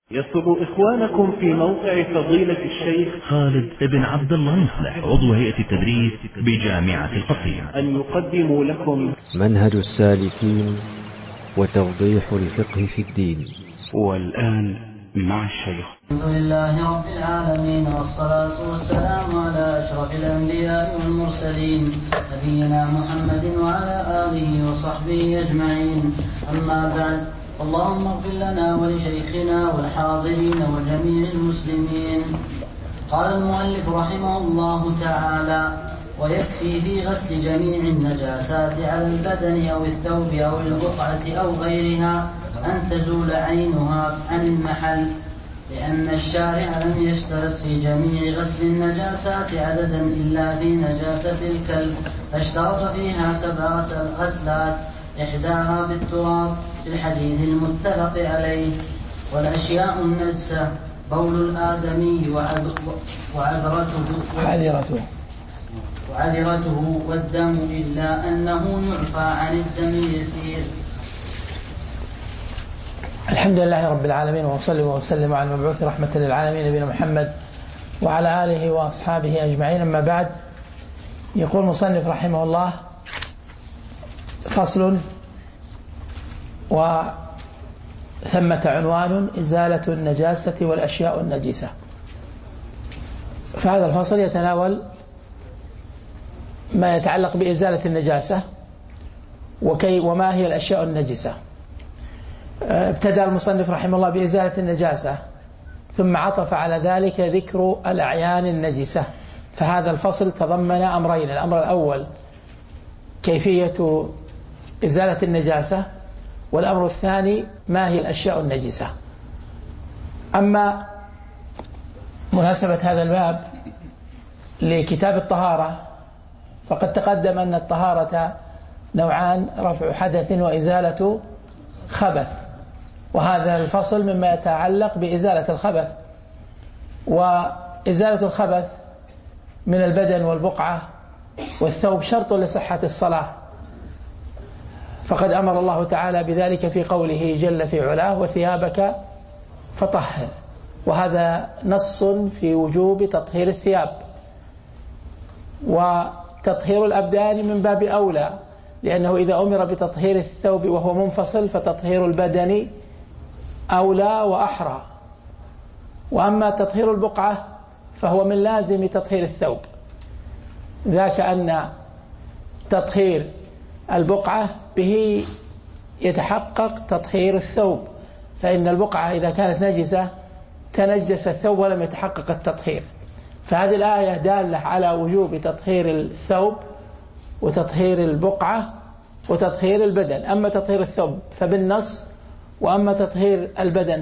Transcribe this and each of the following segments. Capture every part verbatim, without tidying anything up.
يسر إخوانكم في موقع فضيلة الشيخ خالد بن عبد الله مصلح عضو هيئة التدريس بجامعة القصيم أن يقدموا لكم منهج السالكين وتوضيح الفقه في الدين. والآن مع الشيخ. الحمد لله رب العالمين، والصلاة والسلام على أشرف الأنبياء والمرسلين نبينا محمد وعلى آله وصحبه أجمعين. أما بعد، اللهم اغفر لنا ولشيخنا والحاضرين وجميع المسلمين. قال المؤلف رحمه الله تعالى: ويكفي في غسل جميع النجاسات على البدن أو الثوب أو البقعة أو غيرها أن تزول عينها عن المحل، لأن الشارع لم يشترط في جميع غسل النجاسات عددا إلا في نجاسة الكلب، فاشترط فيها سبع غسلات إحداها بالتراب في الحديث المتفق عليه. والأشياء النجسة بول الآدمي وعذرته وعذرته وعذرته والدم، إلا أنه يعفى عن الدم اليسير. الحمد لله رب العالمين، وصلى وسلم على المبعوث رحمة للعالمين نبينا محمد وعلى آله وأصحابه أجمعين. أما بعد، يقول المصنف رحمه الله: فصل. وثمة عنوان: إزالة النجاسة والأشياء النجسة. فهذا الفصل يتناول ما يتعلق بإزالة النجاسة وكي وما هي الأشياء النجسة. ابتدأ المصنف رحمه الله بإزالة النجاسة، ثم عطف على ذلك ذكر الأعيان النجسة. فهذا الفصل تضمن أمرين: الأمر الأول كيفية إزالة النجاسة، والأمر الثاني ما هي الأشياء النجسة. أما مناسبة هذا الباب لكتاب الطهارة، فقد تقدم أن الطهارة نوعان: رفع حدث وإزالة خبث، وهذا الفصل مما يتعلق بإزالة الخبث. وإزالة الخبث من البدن والبقعة والثوب شرط لصحة الصلاة، فقد أمر الله تعالى بذلك في قوله جل في علاه: وثيابك فطهر. وهذا نص في وجوب تطهير الثياب، وتطهير الأبدان من باب أولى، لأنه إذا أمر بتطهير الثوب وهو منفصل فتطهير البدن أولى وأحرى. وأما تطهير البقعة فهو من لازم تطهير الثوب، ذاك أن تطهير البقعة به يتحقق تطهير الثوب، فإن البقعة إذا كانت نجسة تنجس الثوب ولم يتحقق التطهير. فهذه الآية دالة على وجوب تطهير الثوب وتطهير البقعة وتطهير البدن. أما تطهير الثوب فبالنص، وأما تطهير البدن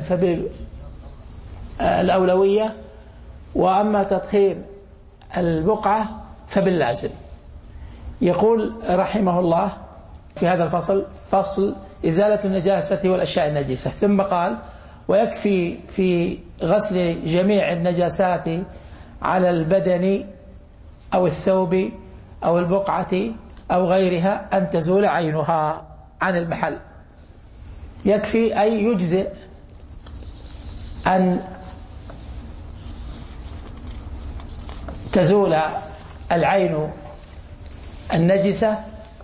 فبالأولوية، وأما تطهير البقعة فباللازم. يقول رحمه الله في هذا الفصل: فصل إزالة النجاسة والأشياء النجسة. ثم قال: ويكفي في غسل جميع النجاسات على البدن أو الثوب أو البقعة أو غيرها أن تزول عينها عن المحل. يكفي أي يجزئ أن تزول العين النجسة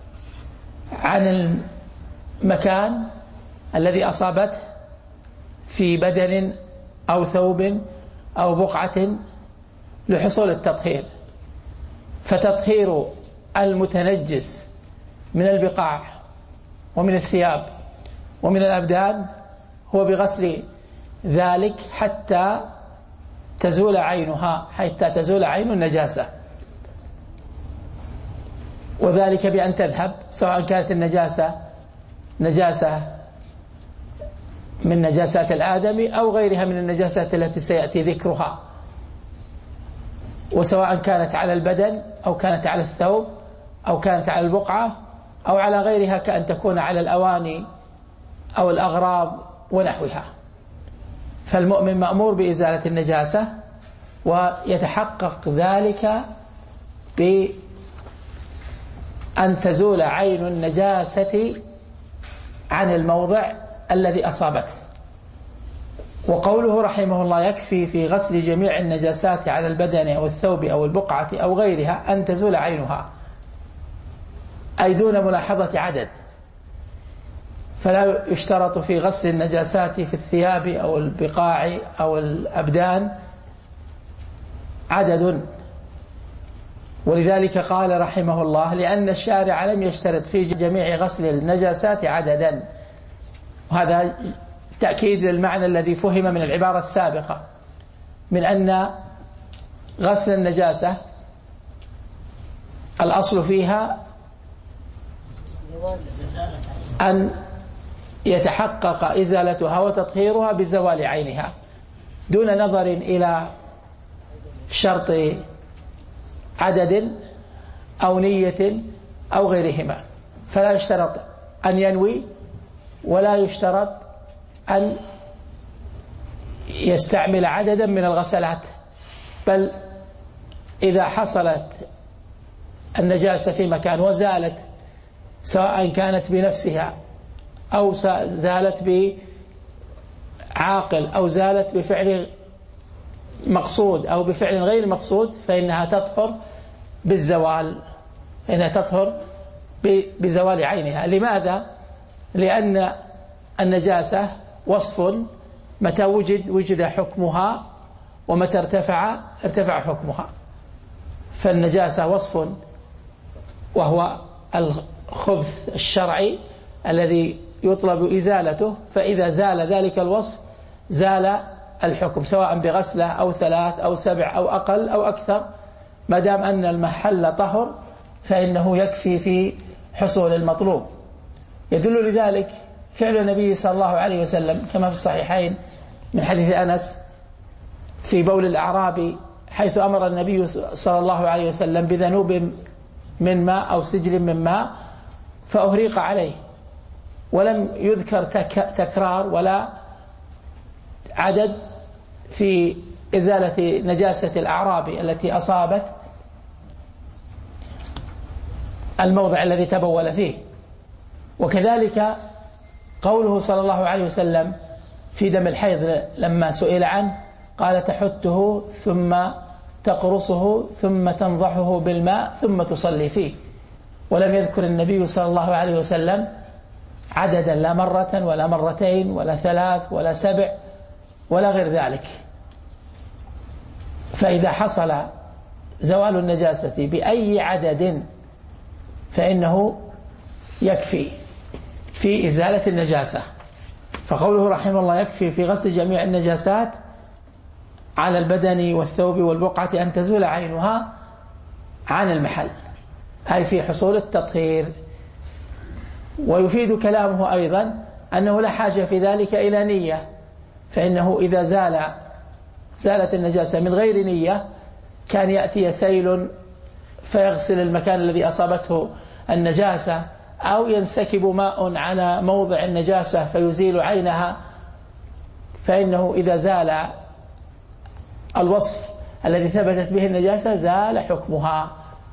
عن المكان الذي أصابته في بدن أو ثوب أو بقعة لحصول التطهير. فتطهير المتنجس من البقاع ومن الثياب ومن الأبدان هو بغسل ذلك حتى تزول عينها، حتى تزول عين النجاسة، وذلك بأن تذهب، سواء كانت النجاسة نجاسة من نجاسات الآدمي أو غيرها من النجاسات التي سيأتي ذكرها، وسواء كانت على البدن أو كانت على الثوب أو كانت على البقعة أو على غيرها، كأن تكون على الأواني أو الأغراض ونحوها. فالمؤمن مأمور بإزالة النجاسة، ويتحقق ذلك بأن تزول عين النجاسة عن الموضع الذي أصابته. وقوله رحمه الله يكفي في غسل جميع النجاسات على البدن أو الثوب أو البقعة أو غيرها أن تزول عينها، أي دون ملاحظة عدد، فلا يشترط في غسل النجاسات في الثياب أو البقاع أو الأبدان عدد. ولذلك قال رحمه الله لأن الشارع لم يشترط في جميع غسل النجاسات عددا، وهذا تأكيد للمعنى الذي فهم من العبارة السابقة من أن غسل النجاسة الأصل فيها أن يتحقق إزالتها وتطهيرها بزوال عينها دون نظر إلى شرط عدد أو نية أو غيرهما. فلا يشترط أن ينوي ولا يشترط أن يستعمل عددا من الغسلات، بل إذا حصلت النجاسة في مكان وزالت سواء كانت بنفسها أو زالت بعاقل أو زالت بفعل مقصود أو بفعل غير مقصود فإنها تطهر بالزوال، فإنها تطهر بزوال عينها. لماذا؟ لأن النجاسة وصف متى وجد وجد حكمها ومتى ارتفع ارتفع حكمها. فالنجاسة وصف وهو الخبث الشرعي الذي يطلب إزالته، فإذا زال ذلك الوصف زال الحكم سواء بغسلة أو ثلاث أو سبع أو أقل أو أكثر، ما دام أن المحل طهر فإنه يكفي في حصول المطلوب. يدل لذلك فعل النبي صلى الله عليه وسلم كما في الصحيحين من حديث أنس في بول الأعرابي، حيث أمر النبي صلى الله عليه وسلم بذنوب من ماء أو سجل من ماء فأهريق عليه، ولم يذكر تكرار ولا عدد في إزالة نجاسة الأعرابي التي أصابت الموضع الذي تبول فيه. وكذلك قوله صلى الله عليه وسلم في دم الحيض لما سئل عنه قال تحته ثم تقرصه ثم تنضحه بالماء ثم تصلي فيه، ولم يذكر النبي صلى الله عليه وسلم عددا لا مرة ولا مرتين ولا ثلاث ولا سبع ولا غير ذلك. فإذا حصل زوال النجاسة بأي عدد فإنه يكفي في إزالة النجاسة. فقوله رحمه الله يكفي في غسل جميع النجاسات على البدن والثوب والبقعة أن تزول عينها عن المحل، أي في حصول التطهير. ويفيد كلامه أيضا أنه لا حاجة في ذلك إلى نية، فإنه إذا زال زالت النجاسة من غير نية كان يأتي سيل فيغسل المكان الذي أصابته النجاسة، أو ينسكب ماء على موضع النجاسة فيزيل عينها، فإنه إذا زال الوصف الذي ثبتت به النجاسة زال حكمها،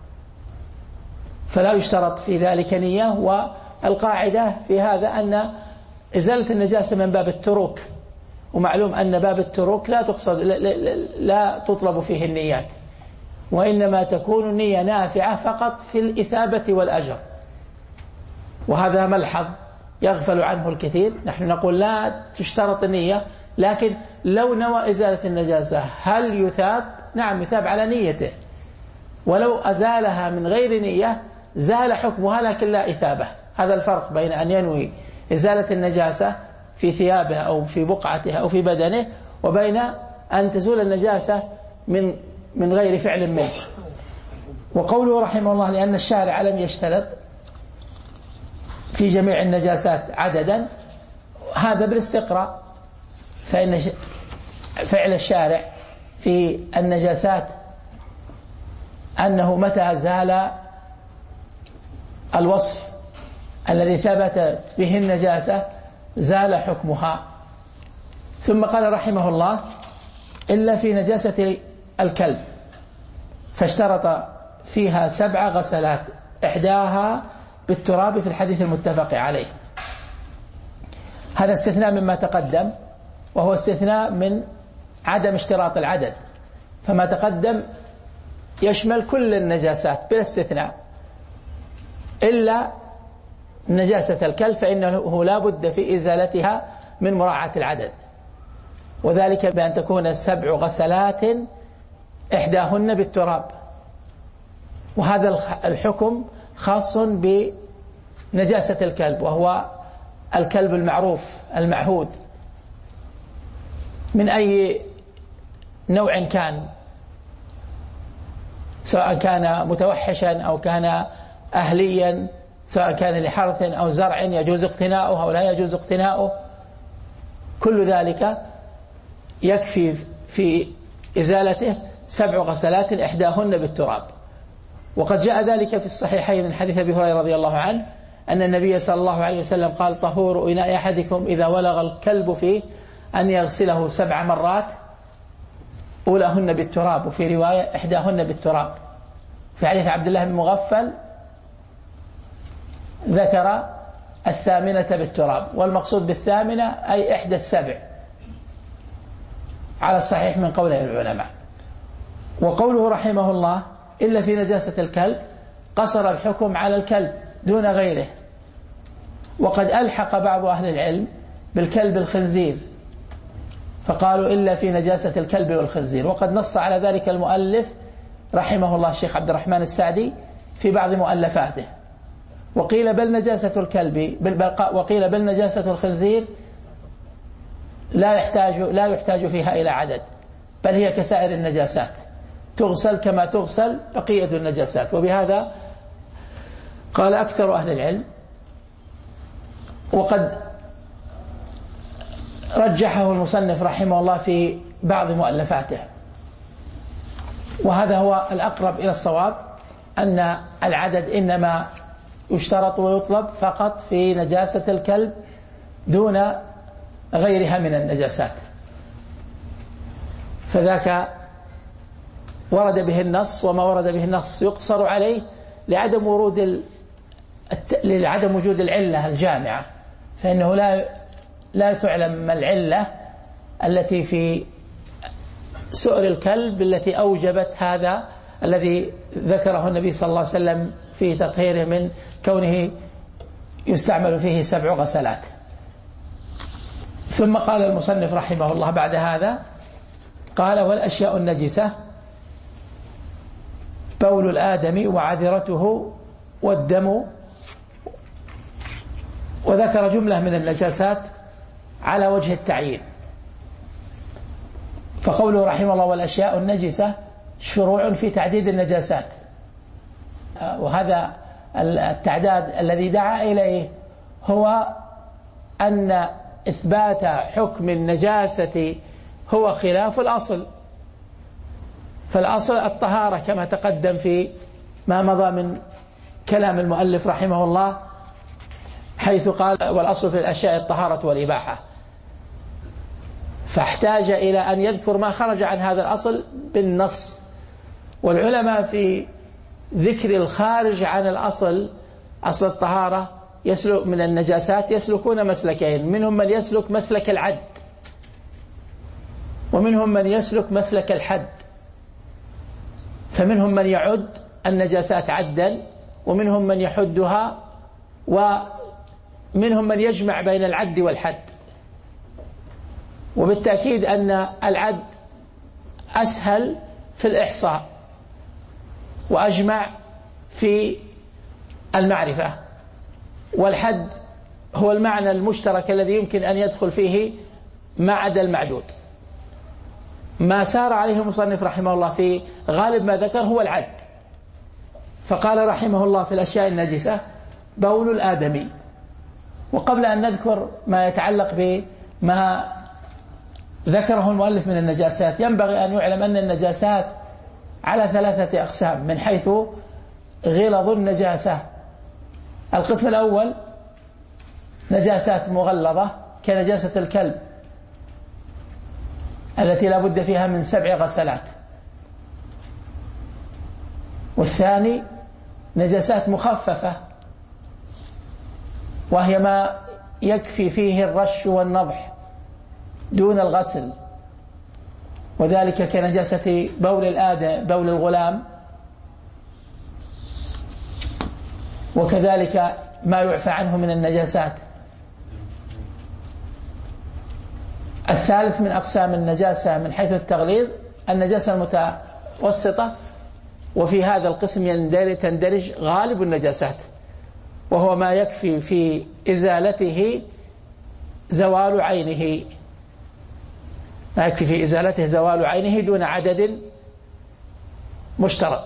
فلا يشترط في ذلك نية. والقاعدة في هذا أن إزالة النجاسة من باب التروك، ومعلوم أن باب التروك لا تقصد لا, لا, لا تطلب فيه النيات، وإنما تكون النية نافعة فقط في الإثابة والأجر، وهذا ملحظ يغفل عنه الكثير. نحن نقول لا تشترط النية، لكن لو نوى إزالة النجاسة هل يثاب؟ نعم يثاب على نيته، ولو أزالها من غير نية زال حكمها لكن لا إثابة. هذا الفرق بين أن ينوي إزالة النجاسة في ثيابه أو في بقعته أو في بدنه، وبين أن تزول النجاسة من من غير فعل منه. وقوله رحمه الله لأن الشارع لم يشترط في جميع النجاسات عددا، هذا بالاستقراء، فإن فعل الشارع في النجاسات أنه متى زال الوصف الذي ثبتت به النجاسة زال حكمها. ثم قال رحمه الله إلا في نجاسة الكلب، فاشترط فيها سبع غسلات إحداها بالتراب في الحديث المتفق عليه. هذا استثناء مما تقدم، وهو استثناء من عدم اشتراط العدد، فما تقدم يشمل كل النجاسات بلا استثناء إلا نجاسة الكلب، فإنه لا بد في إزالتها من مراعاة العدد، وذلك بأن تكون سبع غسلات إحداهن بالتراب. وهذا الحكم خاص بنجاسة الكلب، وهو الكلب المعروف المعهود من أي نوع كان، سواء كان متوحشا أو كان أهليا، سواء كان لحرث أو زرع يجوز اقتناؤه أو لا يجوز اقتناؤه، كل ذلك يكفي في إزالته سبع غسلات إحداهن بالتراب. وقد جاء ذلك في الصحيحين من حديث أبي هريرة رضي الله عنه أن النبي صلى الله عليه وسلم قال: طهور إناء أحدكم إذا ولغ الكلب فيه أن يغسله سبع مرات أولاهن بالتراب، وفي رواية إحداهن بالتراب. في حديث عبد الله بن مغفل ذكر الثامنة بالتراب، والمقصود بالثامنة أي إحدى السبع على الصحيح من قوله العلماء. وقوله رحمه الله إلا في نجاسة الكلب قصر الحكم على الكلب دون غيره، وقد ألحق بعض أهل العلم بالكلب الخنزير فقالوا إلا في نجاسة الكلب والخنزير، وقد نص على ذلك المؤلف رحمه الله الشيخ عبد الرحمن السعدي في بعض مؤلفاته. وقيل بل نجاسة الكلب بل وقيل بل نجاسة الخنزير لا يحتاج لا يحتاج فيها إلى عدد، بل هي كسائر النجاسات تغسل كما تغسل بقية النجاسات. وبهذا قال أكثر أهل العلم، وقد رجحه المصنف رحمه الله في بعض مؤلفاته. وهذا هو الأقرب إلى الصواب، أن العدد إنما يشترط ويطلب فقط في نجاسة الكلب دون غيرها من النجاسات، فذاك ورد به النص، وما ورد به النص يقصر عليه لعدم ورود ال... لعدم وجود العلة الجامعة، فإنه لا لا تعلم ما العلة التي في سؤر الكلب التي أوجبت هذا الذي ذكره النبي صلى الله عليه وسلم في تطهيره من كونه يستعمل فيه سبع غسلات. ثم قال المصنف رحمه الله بعد هذا قال: والأشياء النجسة بول الآدم وعذرته والدم. وذكر جملة من النجاسات على وجه التعيين، فقوله رحمه الله والأشياء النجسة شروع في تعديد النجاسات، وهذا التعداد الذي دعا إليه هو أن إثبات حكم النجاسة هو خلاف الأصل، فالأصل الطهارة كما تقدم في ما مضى من كلام المؤلف رحمه الله، حيث قال: والأصل في الأشياء الطهارة والإباحة، فاحتاج إلى أن يذكر ما خرج عن هذا الأصل بالنص. والعلماء في ذكر الخارج عن الأصل أصل الطهارة يسلك من النجاسات يسلكون مسلكين، منهم من يسلك مسلك العد، ومنهم من يسلك مسلك الحد. فمنهم من يعد النجاسات عدا، ومنهم من يحدها، ومنهم من يجمع بين العد والحد. وبالتأكيد أن العد أسهل في الإحصاء وأجمع في المعرفة، والحد هو المعنى المشترك الذي يمكن أن يدخل فيه ما عدا المعدود. ما سار عليه المصنف رحمه الله في غالب ما ذكر هو العد، فقال رحمه الله في الأشياء النجسة بول الآدمي. وقبل أن نذكر ما يتعلق بما ذكره المؤلف من النجاسات، ينبغي أن يعلم أن النجاسات على ثلاثة أقسام من حيث غلظ النجاسة. القسم الأول نجاسات مغلظة كنجاسة الكلب التي لا بد فيها من سبع غسلات. والثاني نجاسات مخففة، وهي ما يكفي فيه الرش والنضح دون الغسل، وذلك كنجاسة بول الآدم بول الغلام، وكذلك ما يعفى عنه من النجاسات. الثالث من أقسام النجاسة من حيث التغليظ النجاسة المتوسطة، وفي هذا القسم تندرج غالب النجاسات، وهو ما يكفي في إزالته زوال عينه، ما يكفي في إزالته زوال عينه دون عدد مشترط.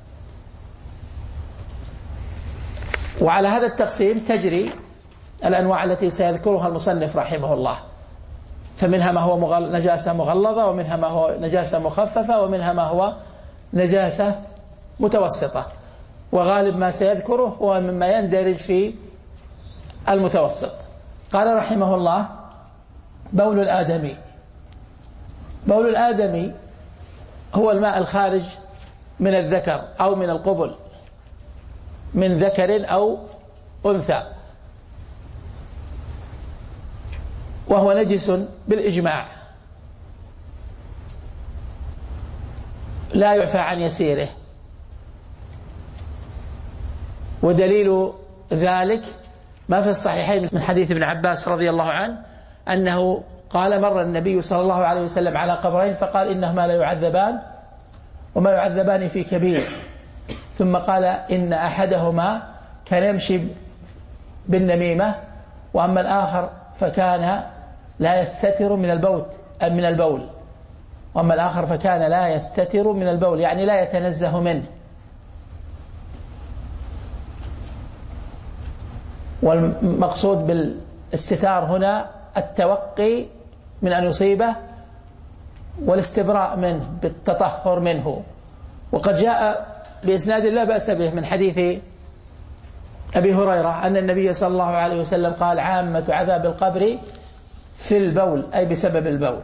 وعلى هذا التقسيم تجري الأنواع التي سيذكرها المصنف رحمه الله، فمنها ما هو مغل... نجاسة مغلظة، ومنها ما هو نجاسة مخففة، ومنها ما هو نجاسة متوسطة، وغالب ما سيذكره هو مما يندرج في المتوسط. قال رحمه الله: بول الآدمي. بول الآدمي هو الماء الخارج من الذكر أو من القبل، من ذكر أو أنثى، وهو نجس بالإجماع، لا يعفى عن يسيره. ودليل ذلك ما في الصحيحين من حديث ابن عباس رضي الله عنه أنه قال: مر النبي صلى الله عليه وسلم على قبرين فقال: إنهما لا يعذبان وما يعذبان في كبير، ثم قال: إن أحدهما كان يمشي بالنميمة، وأما الآخر فكان لا يستتر من البوت من البول وأما الآخر فكان لا يستتر من البول، يعني لا يتنزه منه. والمقصود بالاستتار هنا التوقي من أن يصيبه والاستبراء منه بالتطهر منه. وقد جاء بإسناد لا بأس به من حديث أبي هريرة أن النبي صلى الله عليه وسلم قال: عامة عذاب القبر في البول، أي بسبب البول.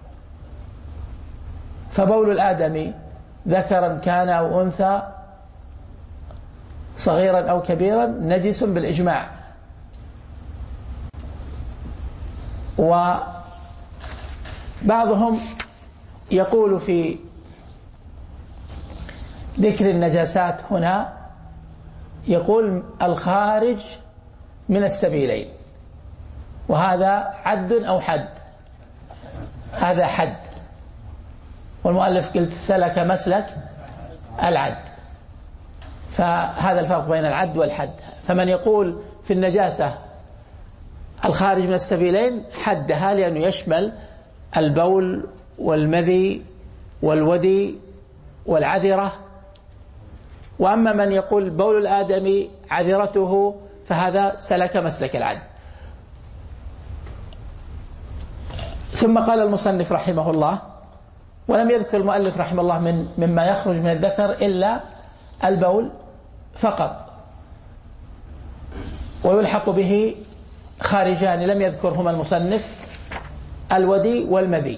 فبول الآدمي ذكرا كان أو أنثى، صغيرا أو كبيرا، نجس بالإجماع. وبعضهم يقول في ذكر النجاسات هنا، يقول الخارج من السبيلين، وهذا عد أو حد، هذا حد، والمؤلف قلت سلك مسلك العد، فهذا الفرق بين العد والحد. فمن يقول في النجاسة الخارج من السبيلين حدها، لأنه يشمل البول والمذي والودي والعذرة. وأما من يقول بول الآدمي عذرته فهذا سلك مسلك العد. ثم قال المصنف رحمه الله: ولم يذكر المؤلف رحمه الله من مما يخرج من الذكر إلا البول فقط، ويلحق به خارجان لم يذكرهما المصنف: الودي والمذي،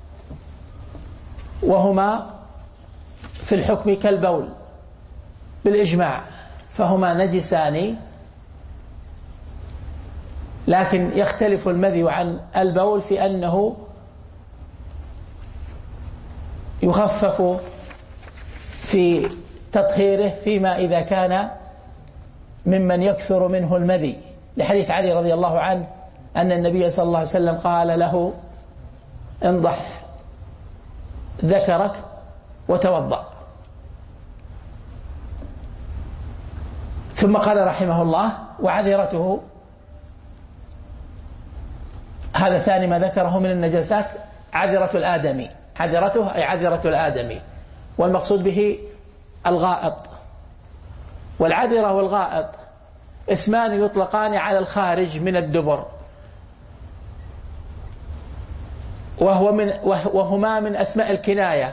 وهما في الحكم كالبول بالإجماع، فهما نجسان، لكن يختلف المذي عن البول في أنه يخفف في تطهيره فيما إذا كان ممن يكثر منه المذي، لحديث علي رضي الله عنه أن النبي صلى الله عليه وسلم قال له: انضح ذكرك وتوضأ. ثم قال رحمه الله: وعذرته، هذا ثاني ما ذكره من النجاسات، عذرة الآدمي، عذرته أي عذرة الآدمي، والمقصود به الغائط. والعذرة والغائط اسمان يطلقان على الخارج من الدبر، وهو من وهما من أسماء الكناية،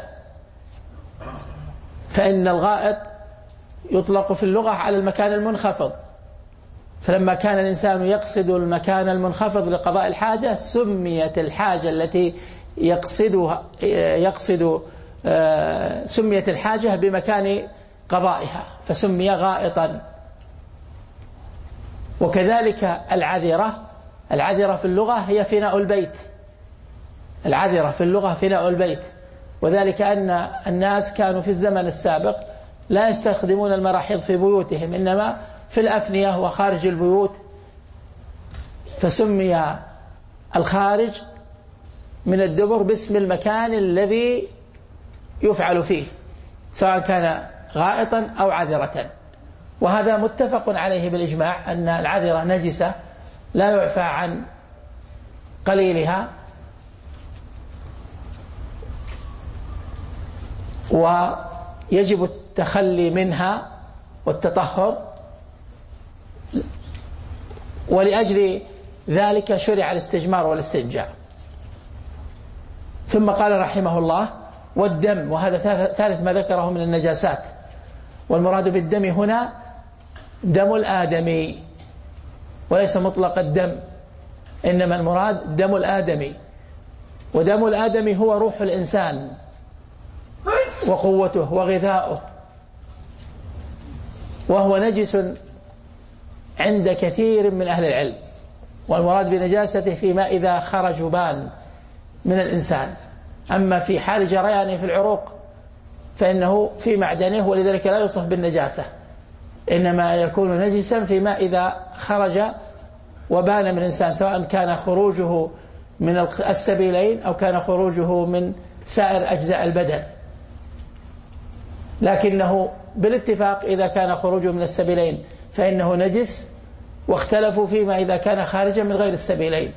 فإن الغائط يطلق في اللغة على المكان المنخفض، فلما كان الإنسان يقصد المكان المنخفض لقضاء الحاجة سميت الحاجة التي يقصدها يقصد سميت الحاجة بمكان قضائها فسمي غائطا. وكذلك العذرة، العذرة في اللغة هي فناء البيت، العذرة في اللغة فناء البيت، وذلك أن الناس كانوا في الزمن السابق لا يستخدمون المراحيض في بيوتهم، إنما في الأفنية وخارج البيوت، فسمي الخارج من الدبر باسم المكان الذي يفعل فيه سواء كان غائطا أو عذرة. وهذا متفق عليه بالإجماع أن العذرة نجسة لا يعفى عن قليلها، ويجب التخلي منها والتطهر، ولأجل ذلك شرع الاستجمار والاستنجاء. ثم قال رحمه الله: والدم، وهذا ثالث ما ذكره من النجاسات، والمراد بالدم هنا دم الآدمي وليس مطلق الدم، إنما المراد دم الآدمي، ودم الآدمي هو روح الإنسان وقوته وغذاؤه، وهو نجس عند كثير من أهل العلم. والمراد بنجاسته فيما إذا خرج بان من الإنسان، أما في حال جريانه في العروق فإنه في معدنه، ولذلك لا يوصف بالنجاسة، إنما يكون نجسا فيما إذا خرج وبان من الإنسان، سواء كان خروجه من السبيلين أو كان خروجه من سائر أجزاء البدن. لكنه بالاتفاق إذا كان خروجه من السبيلين فإنه نجس، واختلفوا فيما إذا كان خارجا من غير السبيلين.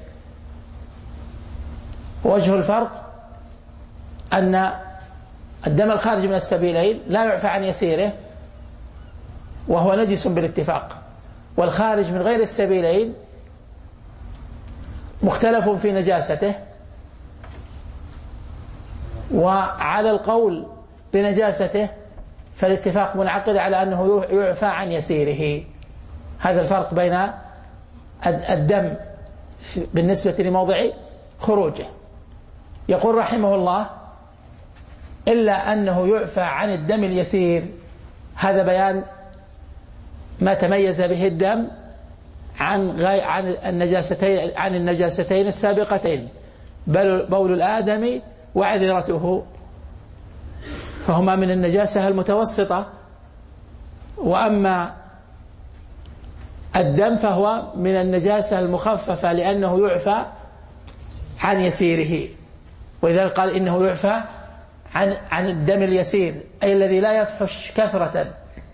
وجه الفرق أن الدم الخارج من السبيلين لا يعفى عن يسيره وهو نجس بالاتفاق، والخارج من غير السبيلين مختلف في نجاسته، وعلى القول بنجاسته فالاتفاق منعقد على أنه يعفى عن يسيره. هذا الفرق بين الدم بالنسبة لموضع خروجه. يقول رحمه الله: إلا أنه يعفى عن الدم اليسير. هذا بيان ما تميز به الدم عن غير عن النجاستين عن النجاستين السابقتين، بل بول الآدم وعذرته، فهما من النجاسة المتوسطة، وأما الدم فهو من النجاسة المخففة لأنه يعفى عن يسيره. ولذلك قال إنه يعفى عن عن الدم اليسير، أي الذي لا يفحش كثرة.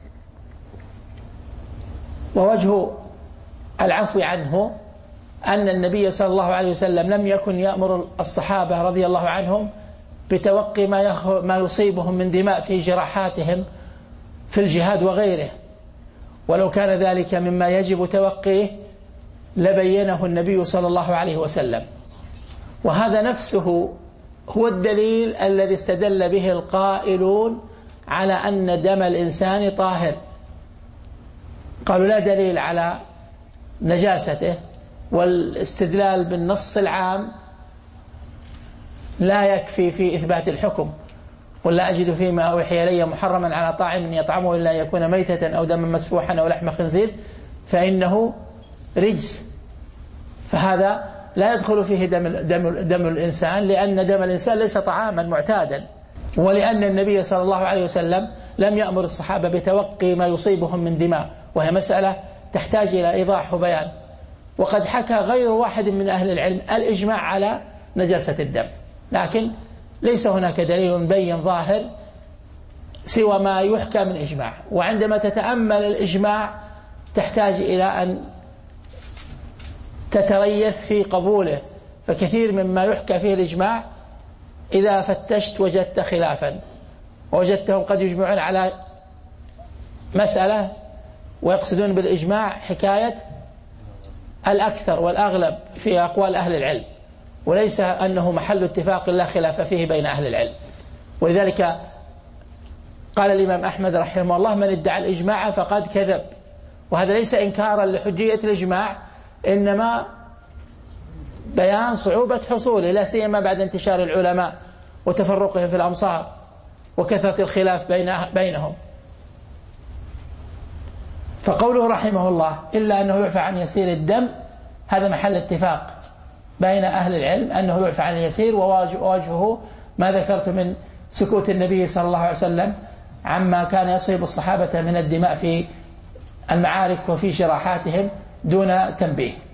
ووجه العفو عنه أن النبي صلى الله عليه وسلم لم يكن يأمر الصحابة رضي الله عنهم بتوقي ما ما يصيبهم من دماء في جراحاتهم في الجهاد وغيره، ولو كان ذلك مما يجب توقيه لبينه النبي صلى الله عليه وسلم. وهذا نفسه هو الدليل الذي استدل به القائلون على أن دم الإنسان طاهر. قالوا لا دليل على نجاسته، والاستدلال بالنص العام لا يكفي في إثبات الحكم. ولا أجد فيما أوحي إلي محرما على طاعم يطعمه إلا أن يكون ميتة أو دما مسفوحا أو لحم خنزير فإنه رجس، فهذا لا يدخل فيه دم, دم, دم الإنسان، لأن دم الإنسان ليس طعاما معتادا، ولأن النبي صلى الله عليه وسلم لم يأمر الصحابة بتوقي ما يصيبهم من دماء، وهي مسألة تحتاج إلى إيضاح وبيان. وقد حكى غير واحد من أهل العلم الإجماع على نجاسة الدم، لكن ليس هناك دليل بين ظاهر سوى ما يحكى من إجماع. وعندما تتأمل الإجماع تحتاج إلى أن تتريث في قبوله، فكثير مما يحكى فيه الإجماع إذا فتشت وجدت خلافا، ووجدتهم قد يجمعون على مسألة ويقصدون بالإجماع حكاية الأكثر والأغلب في أقوال أهل العلم، وليس أنه محل اتفاق لا خلاف فيه بين أهل العلم. ولذلك قال الإمام أحمد رحمه الله: من ادعى الإجماع فقد كذب. وهذا ليس إنكارا لحجية الإجماع، إنما بيان صعوبة حصوله، لا سيما بعد انتشار العلماء وتفرقهم في الأمصار وكثرة الخلاف بينهم. فقوله رحمه الله: إلا أنه يعفى عن يسير الدم، هذا محل اتفاق، بين أهل العلم أنه يعفى عن اليسير، وواجهه ما ذكرت من سكوت النبي صلى الله عليه وسلم عما كان يصيب الصحابة من الدماء في المعارك وفي جراحاتهم دون تنبيه.